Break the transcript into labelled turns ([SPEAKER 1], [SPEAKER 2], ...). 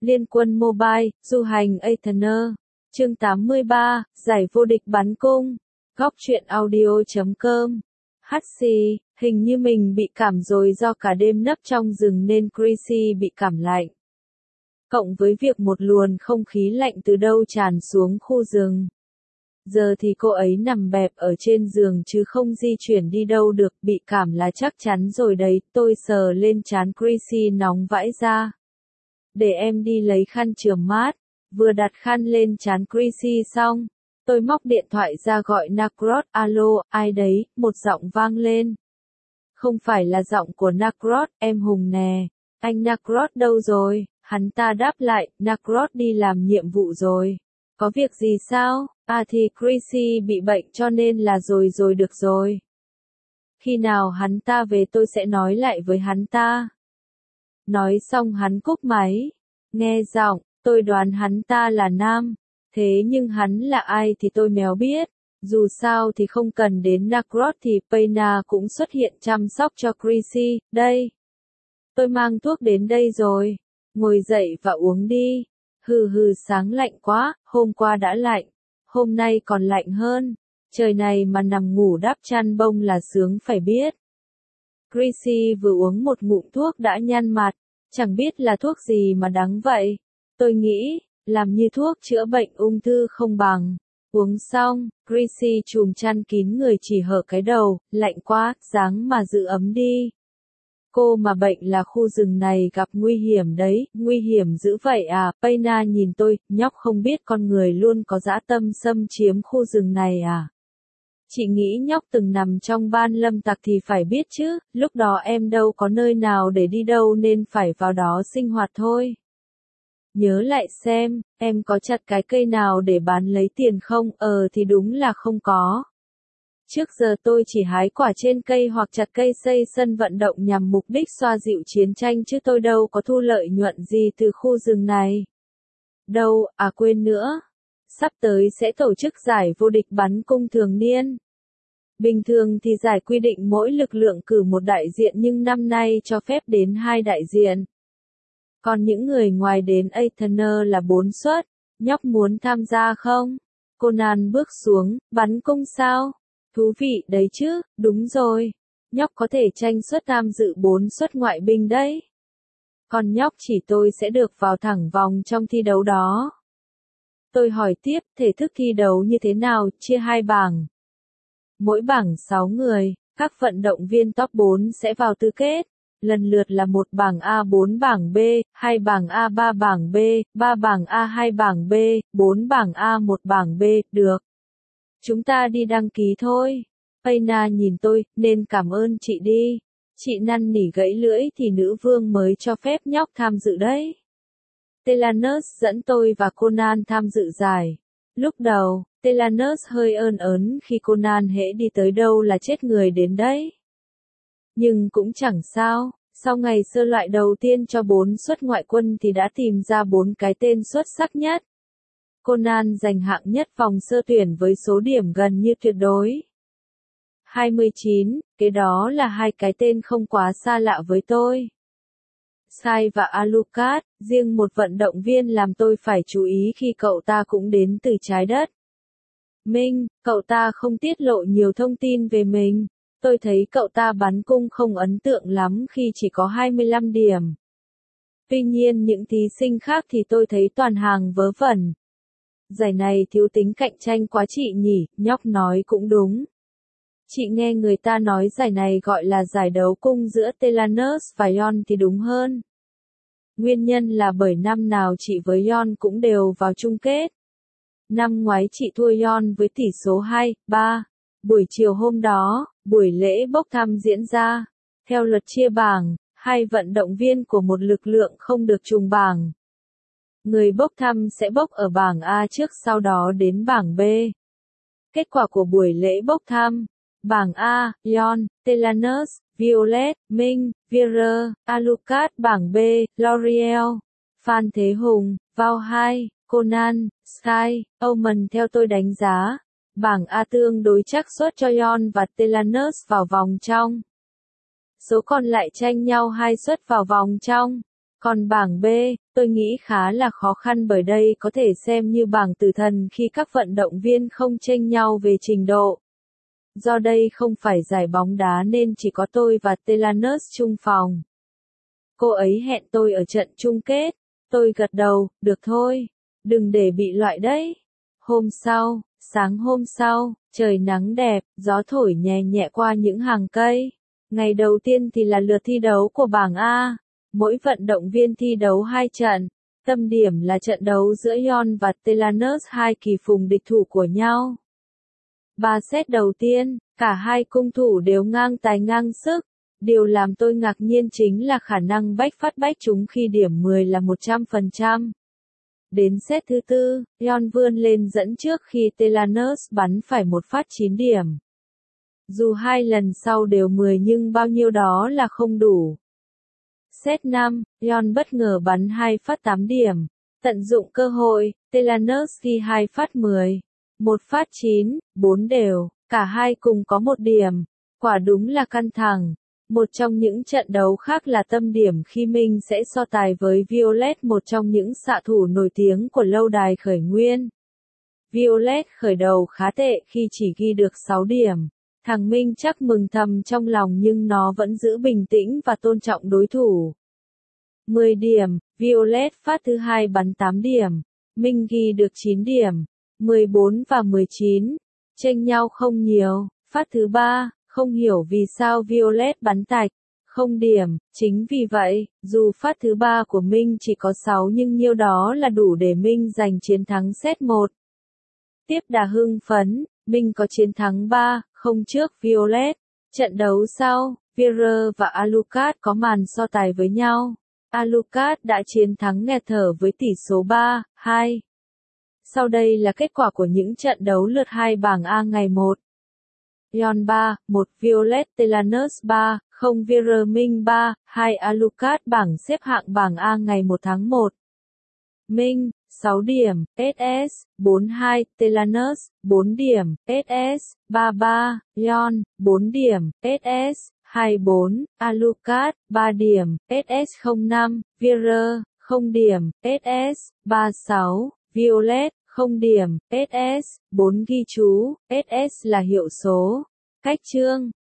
[SPEAKER 1] Liên quân Mobile, du hành Aetherner. Chương 83, giải vô địch bắn cung. Góc truyện audio.com. HC, hình như mình bị cảm rồi do cả đêm nấp trong rừng nên Chrissy bị cảm lạnh. Cộng với việc một luồng không khí lạnh từ đâu tràn xuống khu rừng. Giờ thì cô ấy nằm bẹp ở trên giường chứ không di chuyển đi đâu được, bị cảm là chắc chắn rồi đấy. Tôi sờ lên trán Chrissy nóng vãi ra. Để em đi lấy khăn chườm mát. Vừa đặt khăn lên trán Chrissy xong, tôi móc điện thoại ra gọi Nacrot. Alo, ai đấy? Một giọng vang lên. Không phải là giọng của Nacrot, em Hùng nè. Anh Nacrot đâu rồi? Hắn ta đáp lại, Nacrot đi làm nhiệm vụ rồi. Có việc gì sao? À thì Chrissy bị bệnh cho nên là rồi được rồi. Khi nào hắn ta về tôi sẽ nói lại với hắn ta. Nói xong hắn cúp máy. Nghe giọng, tôi đoán hắn ta là nam. Thế nhưng hắn là ai thì tôi méo biết. Dù sao thì không cần đến Nacrot thì Payna cũng xuất hiện chăm sóc cho Chrissy. Đây. Tôi mang thuốc đến đây rồi. Ngồi dậy và uống đi. Hừ sáng lạnh quá, hôm qua đã lạnh. Hôm nay còn lạnh hơn. Trời này mà nằm ngủ đắp chăn bông là sướng phải biết. Chrissy vừa uống một ngụm thuốc đã nhăn mặt. Chẳng biết là thuốc gì mà đắng vậy. Tôi nghĩ, làm như thuốc chữa bệnh ung thư không bằng. Uống xong, Chrissy trùm chăn kín người chỉ hở cái đầu, lạnh quá, ráng mà giữ ấm đi. Cô mà bệnh là khu rừng này gặp nguy hiểm đấy, nguy hiểm dữ vậy à? Payna nhìn tôi, nhóc không biết con người luôn có dã tâm xâm chiếm khu rừng này à? Chị nghĩ nhóc từng nằm trong ban lâm tặc thì phải biết chứ, lúc đó em đâu có nơi nào để đi đâu nên phải vào đó sinh hoạt thôi. Nhớ lại xem, em có chặt cái cây nào để bán lấy tiền không? Thì đúng là không có. Trước giờ tôi chỉ hái quả trên cây hoặc chặt cây xây sân vận động nhằm mục đích xoa dịu chiến tranh chứ tôi đâu có thu lợi nhuận gì từ khu rừng này. Đâu, à quên nữa. Sắp tới sẽ tổ chức giải vô địch bắn cung thường niên. Bình thường thì giải quy định mỗi lực lượng cử một đại diện nhưng năm nay cho phép đến 2 đại diện. Còn những người ngoài đến Aetherner là 4 suất. Nhóc muốn tham gia không? Conan bước xuống, bắn cung sao? Thú vị đấy chứ, đúng rồi. Nhóc có thể tranh suất tham dự 4 suất ngoại binh đấy. Còn nhóc chỉ tôi sẽ được vào thẳng vòng trong thi đấu đó. Tôi hỏi tiếp, thể thức thi đấu như thế nào, chia 2 bảng. Mỗi bảng 6 người, các vận động viên top 4 sẽ vào tứ kết. Lần lượt là 1 bảng A 4 bảng B, 2 bảng A 3 bảng B, 3 bảng A 2 bảng B, 4 bảng A 1 bảng B, được. Chúng ta đi đăng ký thôi. Payna nhìn tôi, nên cảm ơn chị đi. Chị năn nỉ gãy lưỡi thì nữ vương mới cho phép nhóc tham dự đấy. Telanus dẫn tôi và Conan tham dự giải. Lúc đầu, Telanus hơi ớn ớn khi Conan hễ đi tới đâu là chết người đến đấy. Nhưng cũng chẳng sao, sau ngày sơ loại đầu tiên cho 4 suất ngoại quân thì đã tìm ra 4 cái tên xuất sắc nhất. Conan giành hạng nhất vòng sơ tuyển với số điểm gần như tuyệt đối. 29, cái đó là 2 cái tên không quá xa lạ với tôi. Sai và Alucard, riêng một vận động viên làm tôi phải chú ý khi cậu ta cũng đến từ trái đất. Minh, cậu ta không tiết lộ nhiều thông tin về mình. Tôi thấy cậu ta bắn cung không ấn tượng lắm khi chỉ có 25 điểm. Tuy nhiên những thí sinh khác thì tôi thấy toàn hàng vớ vẩn. Giải này thiếu tính cạnh tranh quá chị nhỉ, nhóc nói cũng đúng. Chị nghe người ta nói giải này gọi là giải đấu cung giữa Telanus và Yon thì đúng hơn. Nguyên nhân là bởi năm nào chị với Yon cũng đều vào chung kết. Năm ngoái chị thua Yon với tỷ số 2-3. Buổi chiều hôm đó, buổi lễ bốc thăm diễn ra. Theo luật chia bảng, 2 vận động viên của một lực lượng không được trùng bảng. Người bốc thăm sẽ bốc ở bảng A trước sau đó đến bảng B. Kết quả của buổi lễ bốc thăm. Bảng A, Yon, Telanus, Violet, Minh, Vera, Alucard. Bảng B, L'Oreal, Phan Thế Hùng, Vào 2, Conan, Sky, Omen. Theo tôi đánh giá, bảng A tương đối chắc suất cho Yon và Telanus vào vòng trong. Số còn lại tranh nhau 2 suất vào vòng trong. Còn bảng B, tôi nghĩ khá là khó khăn bởi đây có thể xem như bảng tử thần khi các vận động viên không chênh nhau về trình độ. Do đây không phải giải bóng đá nên chỉ có tôi và Telanos chung phòng. Cô ấy hẹn tôi ở trận chung kết. Tôi gật đầu, được thôi. Đừng để bị loại đấy. Hôm sau, sáng hôm sau, trời nắng đẹp, gió thổi nhẹ nhẹ qua những hàng cây. Ngày đầu tiên thì là lượt thi đấu của bảng A. Mỗi vận động viên thi đấu 2 trận. Tâm điểm là trận đấu giữa Yon và Telanos, hai kỳ phùng địch thủ của nhau. 3 set đầu tiên, cả hai cung thủ đều ngang tài ngang sức. Điều làm tôi ngạc nhiên chính là khả năng bách phát bách trúng khi điểm 10 là 100%. Đến set thứ tư, Yon vươn lên dẫn trước khi Telanos bắn phải một phát 9 điểm. Dù hai lần sau đều 10 nhưng bao nhiêu đó là không đủ. Set 5, Yon bất ngờ bắn 2 phát 8 điểm. Tận dụng cơ hội, Telanos ghi 2 phát 10. Một phát 9, 4 đều, cả hai cùng có 1 điểm. Quả đúng là căng thẳng. Một trong những trận đấu khác là tâm điểm khi Minh sẽ so tài với Violet, một trong những xạ thủ nổi tiếng của lâu đài khởi nguyên. Violet khởi đầu khá tệ khi chỉ ghi được 6 điểm. Thằng Minh chắc mừng thầm trong lòng nhưng nó vẫn giữ bình tĩnh và tôn trọng đối thủ. 10 điểm, Violet phát thứ hai bắn 8 điểm. Minh ghi được 9 điểm. 14 và 19. Chênh nhau không nhiều. Phát thứ ba, không hiểu vì sao Violet bắn tạch. Không điểm, chính vì vậy, dù phát thứ ba của Minh chỉ có 6 nhưng nhiêu đó là đủ để Minh giành chiến thắng set 1. Tiếp đà hưng phấn, Minh có chiến thắng 3-0 trước Violet. Trận đấu sau, Vera và Alucard có màn so tài với nhau. Alucard đã chiến thắng nghẹt thở với tỷ số 3-2. Sau đây là kết quả của những trận đấu lượt 2 bảng A ngày 1. Yon 3-1 Violet Telanos 3-0 Vera Minh 3-2 Alucard. Bảng xếp hạng bảng A ngày 1 tháng 1. Minh, 6 điểm, SS, 4-2, Telanos, 4 điểm, SS, 3-3, Yon, 4 điểm, SS, 2-4, Alucard, 3 điểm, SS 0-5, Vera, 0 điểm, SS, 3-6, Violet, 0 điểm, SS, 4 ghi chú, SS là hiệu số. Cách chương